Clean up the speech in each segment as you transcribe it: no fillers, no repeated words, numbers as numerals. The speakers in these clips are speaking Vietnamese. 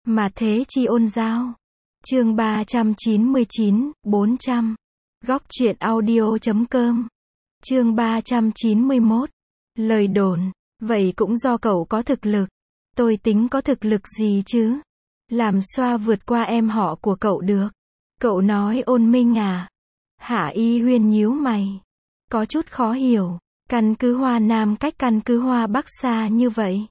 Mà thế chi ôn giao. Chương 399, 400. Góc truyện audio.com. Chương 391. Lời đồn. Vậy cũng do cậu có thực lực. Tôi tính có thực lực gì chứ? Làm xoa vượt qua em họ của cậu được. Cậu nói Ôn Minh à? Hạ Y Huyên nhíu mày. Có chút khó hiểu. Căn cứ Hoa Nam cách căn cứ Hoa Bắc xa như vậy.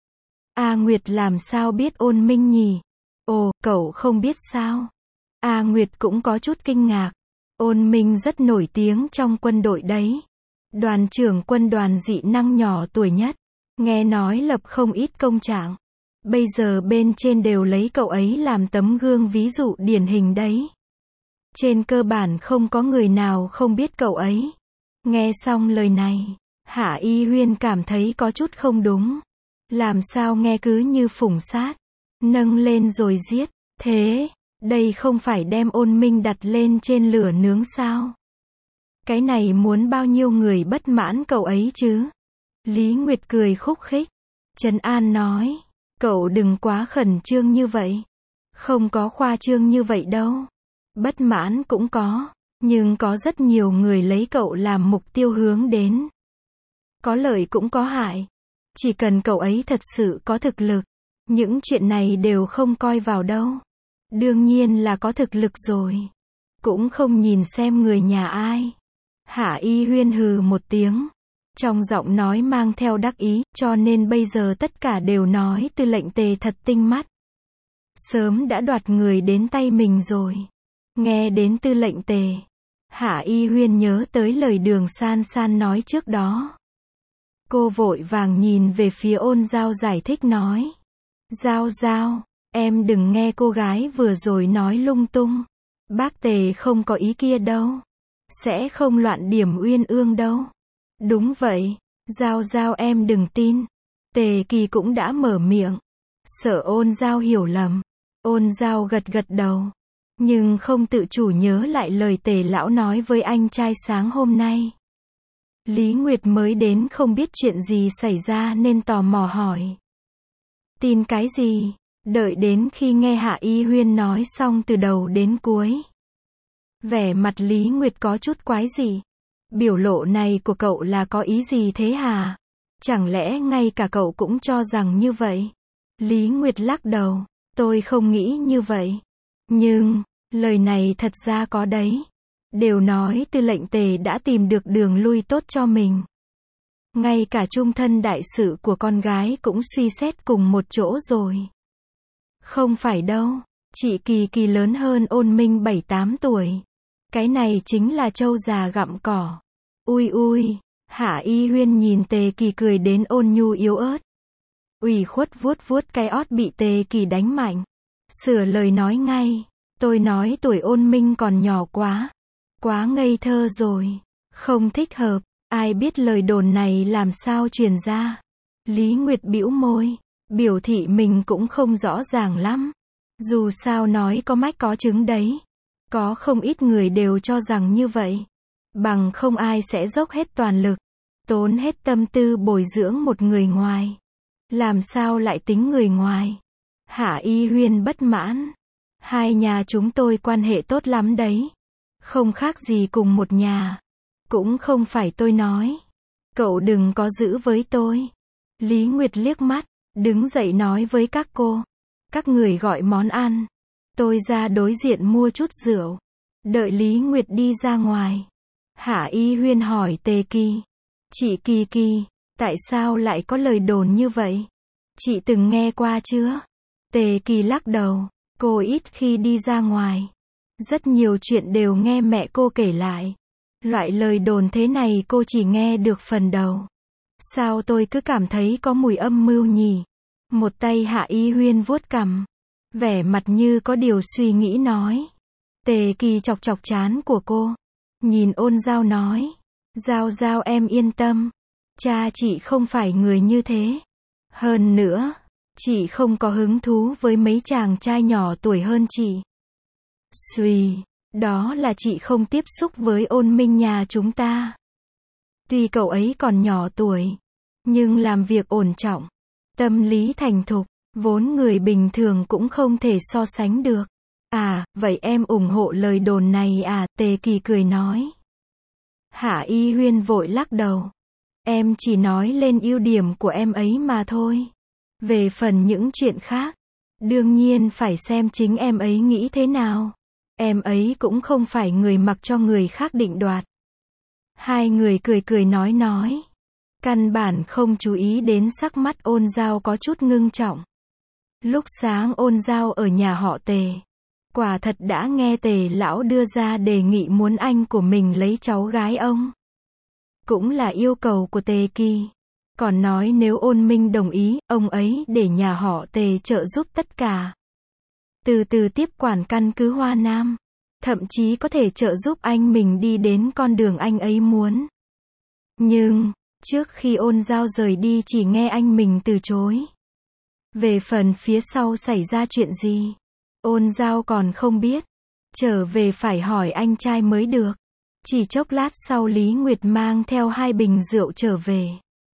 A Nguyệt làm sao biết Ôn Minh nhỉ? Ồ, cậu không biết sao? A Nguyệt cũng có chút kinh ngạc. Ôn Minh rất nổi tiếng trong quân đội đấy. Đoàn trưởng quân đoàn dị năng nhỏ tuổi nhất. Nghe nói lập không ít công trạng. Bây giờ bên trên đều lấy cậu ấy làm tấm gương ví dụ điển hình đấy. Trên cơ bản không có người nào không biết cậu ấy. Nghe xong lời này, Hạ Y Huyên cảm thấy có chút không đúng. Làm sao nghe cứ như phủng sát. Nâng lên rồi giết. Thế, đây không phải đem Ôn Minh đặt lên trên lửa nướng sao? Cái này muốn bao nhiêu người bất mãn cậu ấy chứ? Lý Nguyệt cười khúc khích. Trấn An nói, cậu đừng quá khẩn trương như vậy. Không có khoa trương như vậy đâu. Bất mãn cũng có, nhưng có rất nhiều người lấy cậu làm mục tiêu hướng đến. Có lợi cũng có hại. Chỉ cần cậu ấy thật sự có thực lực, những chuyện này đều không coi vào đâu. Đương nhiên là có thực lực rồi. Cũng không nhìn xem người nhà ai. Hạ Y Huyên hừ một tiếng. Trong giọng nói mang theo đắc ý, cho nên bây giờ tất cả đều nói Tư lệnh Tề thật tinh mắt. Sớm đã đoạt người đến tay mình rồi. Nghe đến Tư lệnh Tề, Hạ Y Huyên nhớ tới lời Đường San San nói trước đó. Cô vội vàng nhìn về phía Ôn Giao giải thích nói. Giao Giao, em đừng nghe cô gái vừa rồi nói lung tung. Bác Tề không có ý kia đâu. Sẽ không loạn điểm uyên ương đâu. Đúng vậy, Giao Giao em đừng tin. Tề Kỳ cũng đã mở miệng. Sợ Ôn Giao hiểu lầm. Ôn Giao gật gật đầu. Nhưng không tự chủ nhớ lại lời Tề lão nói với anh trai sáng hôm nay. Lý Nguyệt mới đến không biết chuyện gì xảy ra nên tò mò hỏi. Tin cái gì? Đợi đến khi nghe Hạ Y Huyên nói xong từ đầu đến cuối. Vẻ mặt Lý Nguyệt có chút quái dị. Biểu lộ này của cậu là có ý gì thế hả? Chẳng lẽ ngay cả cậu cũng cho rằng như vậy? Lý Nguyệt lắc đầu. Tôi không nghĩ như vậy. Nhưng, lời này thật ra có đấy. Đều nói Tư lệnh Tề đã tìm được đường lui tốt cho mình. Ngay cả trung thân đại sự của con gái cũng suy xét cùng một chỗ rồi. Không phải đâu, chị Kỳ Kỳ lớn hơn Ôn Minh 7-8 tuổi. Cái này chính là trâu già gặm cỏ. Ui ui, Hạ Y Huyên nhìn Tề Kỳ cười đến ôn nhu yếu ớt. Ủy khuất vuốt vuốt cái ót bị Tề Kỳ đánh mạnh. Sửa lời nói ngay, tôi nói tuổi Ôn Minh còn nhỏ quá. Quá ngây thơ rồi, không thích hợp. Ai biết lời đồn này làm sao truyền ra. Lý Nguyệt bĩu môi, biểu thị mình cũng không rõ ràng lắm. Dù sao nói có mách có trứng đấy. Có không ít người đều cho rằng như vậy. Bằng không ai sẽ dốc hết toàn lực, tốn hết tâm tư bồi dưỡng một người ngoài. Làm sao lại tính người ngoài? Hạ Y Huyên bất mãn. Hai nhà chúng tôi quan hệ tốt lắm đấy. Không khác gì cùng một nhà. Cũng không phải tôi nói. Cậu đừng có giữ với tôi. Lý Nguyệt liếc mắt, đứng dậy nói với các cô. Các người gọi món ăn. Tôi ra đối diện mua chút rượu. Đợi Lý Nguyệt đi ra ngoài. Hạ Y Huyên hỏi Tề Kỳ. Chị Kỳ Kỳ, tại sao lại có lời đồn như vậy? Chị từng nghe qua chưa? Tề Kỳ lắc đầu. Cô ít khi đi ra ngoài. Rất nhiều chuyện đều nghe mẹ cô kể lại. Loại lời đồn thế này cô chỉ nghe được phần đầu. Sao tôi cứ cảm thấy có mùi âm mưu nhỉ? Một tay Hạ Y Huyên vuốt cằm. Vẻ mặt như có điều suy nghĩ nói. Tề Kỳ chọc chọc trán của cô. Nhìn Ôn Giao nói. Giao Giao em yên tâm. Cha chị không phải người như thế. Hơn nữa, chị không có hứng thú với mấy chàng trai nhỏ tuổi hơn chị. Xùi, đó là chị không tiếp xúc với Ôn Minh nhà chúng ta. Tuy cậu ấy còn nhỏ tuổi, nhưng làm việc ổn trọng, tâm lý thành thục, Vốn người bình thường cũng không thể so sánh được. À, vậy em ủng hộ lời đồn này à, Tề Kỳ cười nói. Hạ Y Huyên vội lắc đầu. Em chỉ nói lên ưu điểm của em ấy mà thôi. Về phần những chuyện khác, đương nhiên phải xem chính em ấy nghĩ thế nào. Em ấy cũng không phải người mặc cho người khác định đoạt. Hai người cười cười nói. Căn bản không chú ý đến sắc mắt Ôn Giao có chút ngưng trọng. Lúc sáng Ôn Giao ở nhà họ Tề. Quả thật đã nghe Tề lão đưa ra đề nghị muốn anh của mình lấy cháu gái ông. Cũng là yêu cầu của Tề Kỳ. Còn nói nếu Ôn Minh đồng ý, ông ấy để nhà họ Tề trợ giúp tất cả. Từ từ tiếp quản căn cứ Hoa Nam. Thậm chí có thể trợ giúp anh mình đi đến con đường anh ấy muốn. Nhưng, trước khi Ôn Giao rời đi chỉ nghe anh mình từ chối. Về phần phía sau xảy ra chuyện gì, Ôn Giao còn không biết. Trở về phải hỏi anh trai mới được. Chỉ chốc lát sau Lý Nguyệt mang theo 2 bình rượu trở về.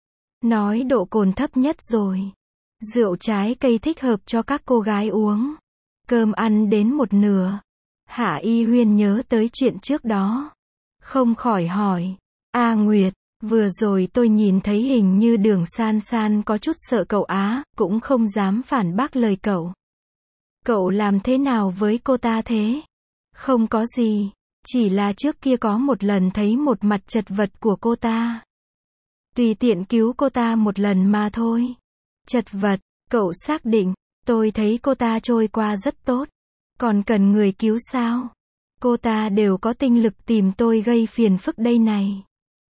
Nói độ cồn thấp nhất rồi. Rượu trái cây thích hợp cho các cô gái uống. Cơm ăn đến một nửa. Hạ Y Huyên nhớ tới chuyện trước đó. Không khỏi hỏi. A Nguyệt, vừa rồi tôi nhìn thấy hình như Đường San San có chút sợ cậu á, cũng không dám phản bác lời cậu. Cậu làm thế nào với cô ta thế? Không có gì, chỉ là trước kia có một lần thấy một mặt chật vật của cô ta. Tùy tiện cứu cô ta một lần mà thôi. Chật vật, cậu xác định, tôi thấy cô ta trôi qua rất tốt. Còn cần người cứu sao? Cô ta đều có tinh lực tìm tôi gây phiền phức đây này.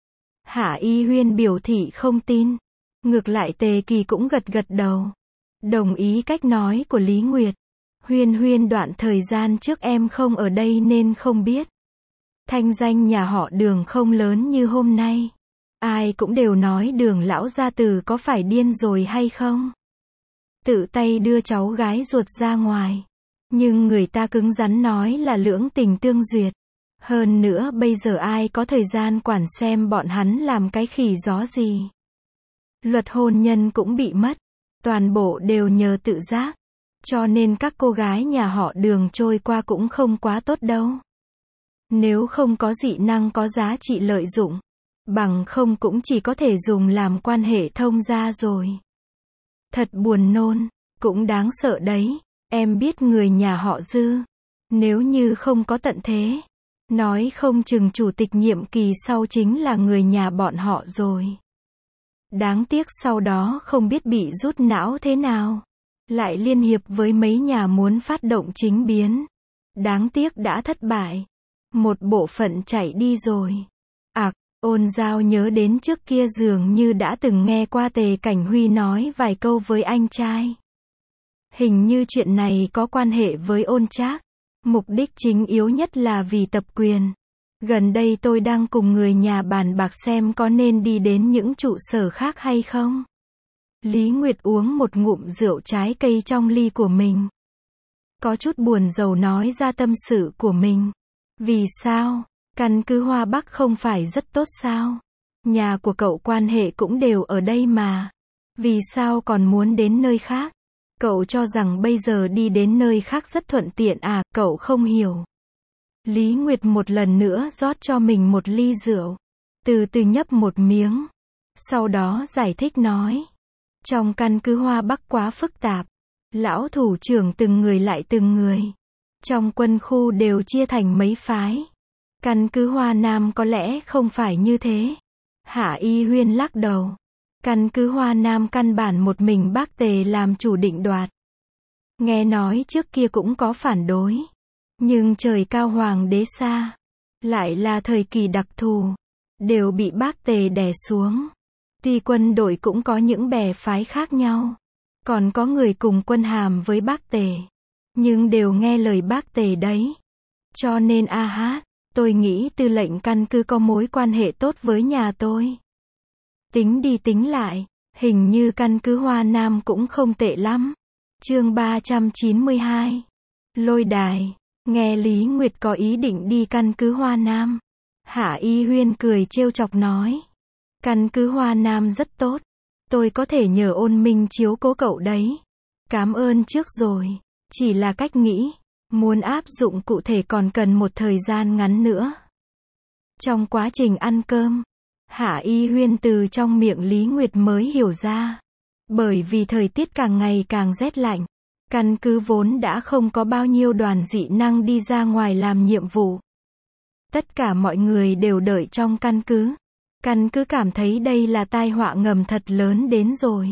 Hạ Y Huyên biểu thị không tin. Ngược lại Tề Kỳ cũng gật đầu. Đồng ý cách nói của Lý Nguyệt. Huyên đoạn thời gian trước em không ở đây nên không biết. Thanh danh nhà họ Đường không lớn như hôm nay. Ai cũng đều nói Đường lão gia tử có phải điên rồi hay không? Tự tay đưa cháu gái ruột ra ngoài. Nhưng người ta cứng rắn nói là lưỡng tình tương duyệt. Hơn nữa bây giờ ai có thời gian quản xem bọn hắn làm cái khỉ gió gì. Luật hôn nhân cũng bị mất. Toàn bộ đều nhờ tự giác. Cho nên các cô gái nhà họ Đường trôi qua cũng không quá tốt đâu. Nếu không có dị năng có giá trị lợi dụng, bằng không cũng chỉ có thể dùng làm quan hệ thông gia rồi. Thật buồn nôn, cũng đáng sợ đấy. Em biết người nhà họ Dư, nếu như không có tận thế, nói không chừng chủ tịch nhiệm kỳ sau chính là người nhà bọn họ rồi. Đáng tiếc sau đó không biết bị rút não thế nào. Lại liên hiệp với mấy nhà muốn phát động chính biến. Đáng tiếc đã thất bại. Một bộ phận chạy đi rồi. Ôn Giao nhớ đến trước kia dường như đã từng nghe qua Tề Cảnh Huy nói vài câu với anh trai. Hình như chuyện này có quan hệ với Ôn Trác. Mục đích chính yếu nhất là vì tập quyền. Gần đây tôi đang cùng người nhà bàn bạc xem có nên đi đến những trụ sở khác hay không. Lý Nguyệt uống một ngụm rượu trái cây trong ly của mình. Có chút buồn rầu nói ra tâm sự của mình. Vì sao? Căn cứ Hoa Bắc không phải rất tốt sao? Nhà của cậu quan hệ cũng đều ở đây mà. Vì sao còn muốn đến nơi khác? Cậu cho rằng bây giờ đi đến nơi khác rất thuận tiện à, cậu không hiểu. Lý Nguyệt một lần nữa rót cho mình một ly rượu. Từ từ nhấp một miếng. Sau đó giải thích nói. Trong căn cứ Hoa Bắc quá phức tạp. Lão thủ trưởng từng người lại từng người. Trong quân khu đều chia thành mấy phái. Căn cứ Hoa Nam có lẽ không phải như thế. Hạ Y Huyên lắc đầu. Căn cứ Hoa Nam căn bản một mình bác Tề làm chủ định đoạt. Nghe nói trước kia cũng có phản đối. Nhưng trời cao hoàng đế xa. Lại là thời kỳ đặc thù. Đều bị bác Tề đè xuống. Tuy quân đội cũng có những bè phái khác nhau. Còn có người cùng quân hàm với bác Tề. Nhưng đều nghe lời bác Tề đấy. Cho nên tôi nghĩ tư lệnh căn cứ có mối quan hệ tốt với nhà tôi. Tính đi tính lại, hình như căn cứ Hoa Nam cũng không tệ lắm. Chương 392. Lôi đài. Nghe Lý Nguyệt có ý định đi căn cứ Hoa Nam. Hạ Y Huyên cười trêu chọc nói. Căn cứ Hoa Nam rất tốt. Tôi có thể nhờ Ôn Minh chiếu cố cậu đấy. Cảm ơn trước rồi. Chỉ là cách nghĩ. Muốn áp dụng cụ thể còn cần một thời gian ngắn nữa. Trong quá trình ăn cơm, Hạ Y Huyên từ trong miệng Lý Nguyệt mới hiểu ra. Bởi vì thời tiết càng ngày càng rét lạnh, căn cứ vốn đã không có bao nhiêu đoàn dị năng đi ra ngoài làm nhiệm vụ. Tất cả mọi người đều đợi trong căn cứ. Căn cứ cảm thấy đây là tai họa ngầm thật lớn đến rồi.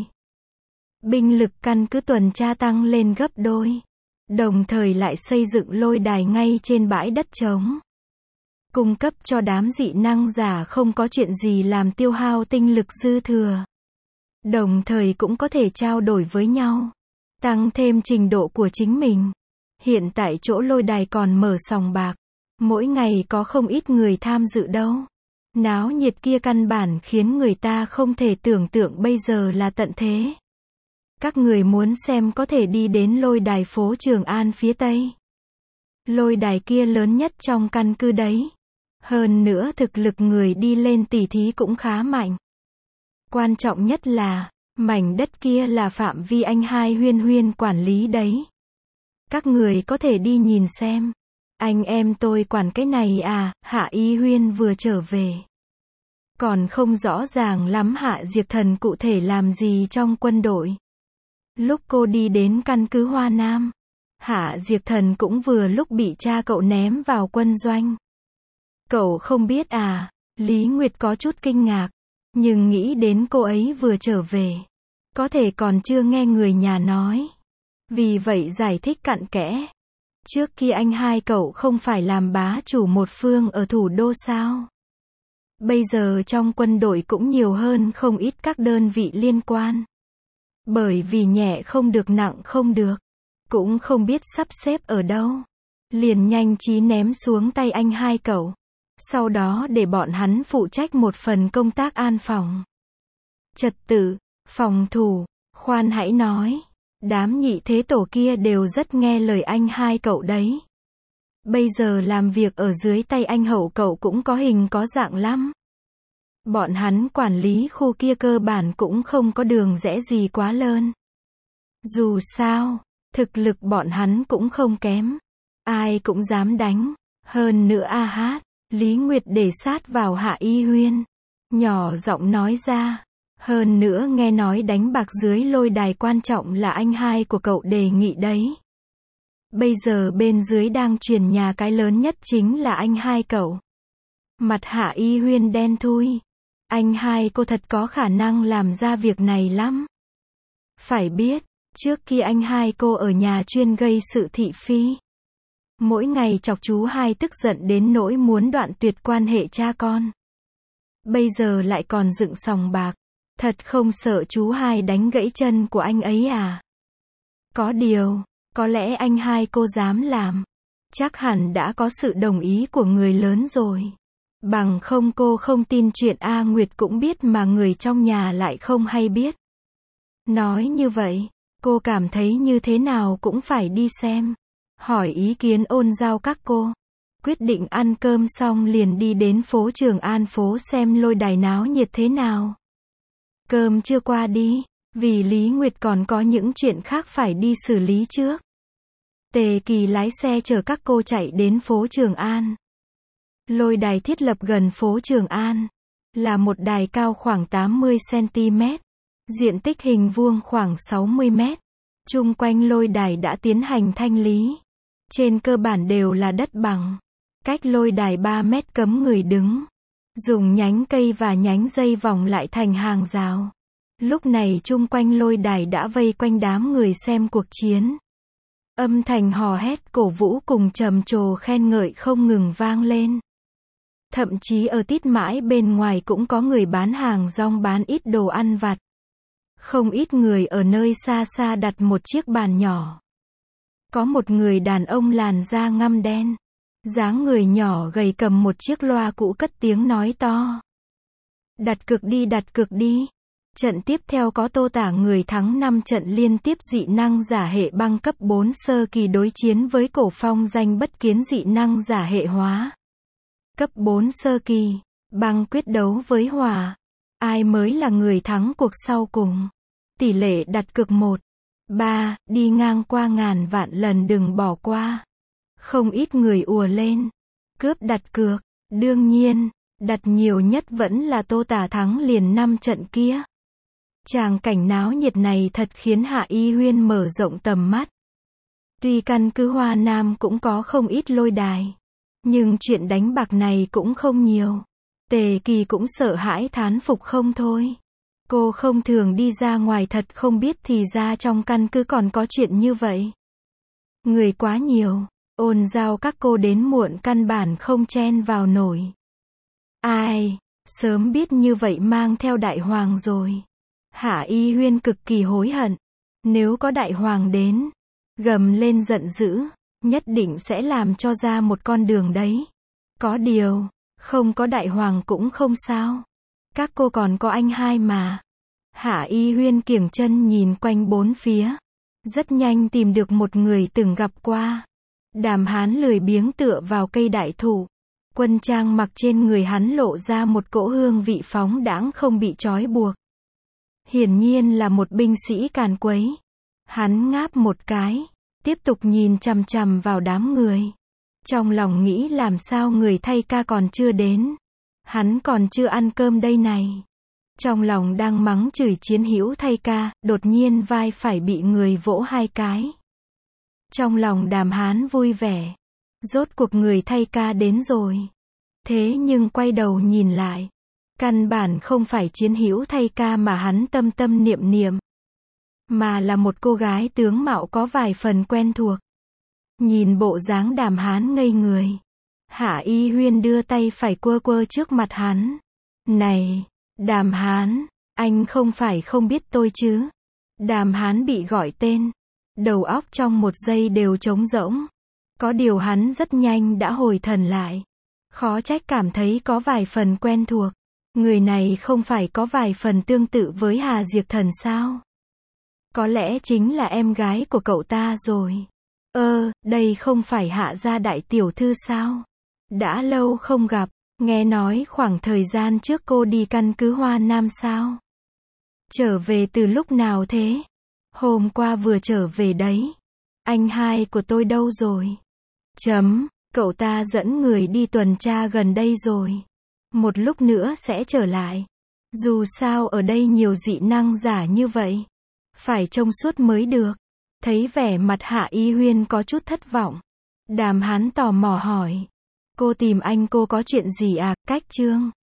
Binh lực căn cứ tuần tra tăng lên gấp đôi. Đồng thời lại xây dựng lôi đài ngay trên bãi đất trống. Cung cấp cho đám dị năng giả không có chuyện gì làm tiêu hao tinh lực dư thừa. Đồng thời cũng có thể trao đổi với nhau. Tăng thêm trình độ của chính mình. Hiện tại chỗ lôi đài còn mở sòng bạc. Mỗi ngày có không ít người tham dự đâu. Náo nhiệt kia căn bản khiến người ta không thể tưởng tượng bây giờ là tận thế. Các người muốn xem có thể đi đến lôi đài phố Trường An phía Tây. Lôi đài kia lớn nhất trong căn cứ đấy. Hơn nữa thực lực người đi lên tỉ thí cũng khá mạnh. Quan trọng nhất là, mảnh đất kia là phạm vi anh hai Huyên Huyên quản lý đấy. Các người có thể đi nhìn xem. Anh em tôi quản cái này à, Hạ Y Huyên vừa trở về. Còn không rõ ràng lắm Hạ Diệp Thần cụ thể làm gì trong quân đội. Lúc cô đi đến căn cứ Hoa Nam, Hạ Diệp Thần cũng vừa lúc bị cha cậu ném vào quân doanh. Cậu không biết à, Lý Nguyệt có chút kinh ngạc, nhưng nghĩ đến cô ấy vừa trở về. Có thể còn chưa nghe người nhà nói. Vì vậy giải thích cặn kẽ. Trước kia anh hai cậu không phải làm bá chủ một phương ở thủ đô sao? Bây giờ trong quân đội cũng nhiều hơn không ít các đơn vị liên quan. Bởi vì nhẹ không được nặng không được. Cũng không biết sắp xếp ở đâu. Liền nhanh trí ném xuống tay anh hai cậu. Sau đó để bọn hắn phụ trách một phần công tác an phòng. Trật tự, phòng thủ, khoan hãy nói. Đám nhị thế tổ kia đều rất nghe lời anh hai cậu đấy. Bây giờ làm việc ở dưới tay anh hậu cậu cũng có hình có dạng lắm. Bọn hắn quản lý khu kia cơ bản cũng không có đường rẽ gì quá lớn. Dù sao, thực lực bọn hắn cũng không kém. Ai cũng dám đánh. Hơn nữa Lý Nguyệt để sát vào Hạ Y Huyên. Nhỏ giọng nói ra. Hơn nữa nghe nói đánh bạc dưới lôi đài quan trọng là anh hai của cậu đề nghị đấy. Bây giờ bên dưới đang truyền nhà cái lớn nhất chính là anh hai cậu. Mặt Hạ Y Huyên đen thui. Anh hai cô thật có khả năng làm ra việc này lắm. Phải biết, trước kia anh hai cô ở nhà chuyên gây sự thị phi. Mỗi ngày chọc chú hai tức giận đến nỗi muốn đoạn tuyệt quan hệ cha con. Bây giờ lại còn dựng sòng bạc. Thật không sợ chú hai đánh gãy chân của anh ấy à? Có điều, có lẽ anh hai cô dám làm. Chắc hẳn đã có sự đồng ý của người lớn rồi. Bằng không cô không tin chuyện A Nguyệt cũng biết mà người trong nhà lại không hay biết. Nói như vậy, cô cảm thấy như thế nào cũng phải đi xem. Hỏi ý kiến ôn giao các cô. Quyết định ăn cơm xong liền đi đến phố Trường An phố xem lôi đài náo nhiệt thế nào. Cơm chưa qua đi, vì Lý Nguyệt còn có những chuyện khác phải đi xử lý trước. Tề Kỳ lái xe chở các cô chạy đến phố Trường An. Lôi đài thiết lập gần phố Trường An, là một đài cao khoảng 80 cm, diện tích hình vuông khoảng 60 m. Chung quanh lôi đài đã tiến hành thanh lý. Trên cơ bản đều là đất bằng. Cách lôi đài 3 mét cấm người đứng. Dùng nhánh cây và nhánh dây vòng lại thành hàng rào. Lúc này chung quanh lôi đài đã vây quanh đám người xem cuộc chiến. Âm thanh hò hét cổ vũ cùng trầm trồ khen ngợi không ngừng vang lên. Thậm chí ở tít mãi bên ngoài cũng có người bán hàng rong bán ít đồ ăn vặt. Không ít người ở nơi xa xa đặt một chiếc bàn nhỏ. Có một người đàn ông làn da ngăm đen. Dáng người nhỏ gầy cầm một chiếc loa cũ cất tiếng nói to. Đặt cược đi, đặt cược đi. Trận tiếp theo có Tô Tả người thắng 5 trận liên tiếp dị năng giả hệ băng cấp 4 sơ kỳ đối chiến với Cổ Phong danh bất kiến dị năng giả hệ hóa. Cấp 4 sơ kỳ, băng quyết đấu với hỏa. Ai mới là người thắng cuộc sau cùng? Tỷ lệ đặt cược 1. 3. Đi ngang qua ngàn vạn lần đừng bỏ qua. Không ít người ùa lên. Cướp đặt cược. Đương nhiên, đặt nhiều nhất vẫn là Tô Tả thắng liền 5 trận kia. Tràng cảnh náo nhiệt này thật khiến Hạ Y Huyên mở rộng tầm mắt. Tuy căn cứ Hoa Nam cũng có không ít lôi đài, nhưng chuyện đánh bạc này cũng không nhiều. Tề Kỳ cũng sợ hãi thán phục không thôi. Cô không thường đi ra ngoài thật không biết thì ra trong căn cứ còn có chuyện như vậy. Người quá nhiều, ồn giao các cô đến muộn căn bản không chen vào nổi. Ai, sớm biết như vậy mang theo đại hoàng rồi. Hạ Y Huyên cực kỳ hối hận. Nếu có đại hoàng đến, gầm lên giận dữ, nhất định sẽ làm cho ra một con đường đấy. Có điều, không có đại hoàng cũng không sao. Các cô còn có anh hai mà. Hạ Y Huyên kiểng chân nhìn quanh bốn phía. Rất nhanh tìm được một người từng gặp qua. Đàm Hán lười biếng tựa vào cây đại thụ. Quân trang mặc trên người hắn lộ ra một cỗ hương vị phóng đãng không bị trói buộc. Hiển nhiên là một binh sĩ càn quấy. Hắn ngáp một cái, tiếp tục nhìn chằm chằm vào đám người. Trong lòng nghĩ làm sao người thay ca còn chưa đến. Hắn còn chưa ăn cơm đây này. Trong lòng đang mắng chửi chiến hữu thay ca, đột nhiên vai phải bị người vỗ hai cái. Trong lòng Đàm Hán vui vẻ. Rốt cuộc người thay ca đến rồi. Thế nhưng quay đầu nhìn lại. Căn bản không phải chiến hữu thay ca mà hắn tâm tâm niệm niệm. Mà là một cô gái tướng mạo có vài phần quen thuộc. Nhìn bộ dáng Đàm Hán ngây người. Hạ Y Huyên đưa tay phải quơ quơ trước mặt hắn. Này, Đàm Hán, anh không phải không biết tôi chứ. Đàm Hán bị gọi tên. Đầu óc trong một giây đều trống rỗng. Có điều hắn rất nhanh đã hồi thần lại. Khó trách cảm thấy có vài phần quen thuộc. Người này không phải có vài phần tương tự với Hà Diệp Thần sao? Có lẽ chính là em gái của cậu ta rồi. Đây không phải Hạ gia đại tiểu thư sao? Đã lâu không gặp, nghe nói khoảng thời gian trước cô đi căn cứ Hoa Nam sao? Trở về từ lúc nào thế? Hôm qua vừa trở về đấy. Anh hai của tôi đâu rồi? Cậu ta dẫn người đi tuần tra gần đây rồi. Một lúc nữa sẽ trở lại. Dù sao ở đây nhiều dị năng giả như vậy. Phải trông suốt mới được. Thấy vẻ mặt Hạ Y Huyên có chút thất vọng. Đàm Hán tò mò hỏi. Cô tìm anh cô có chuyện gì à, Cách Trương?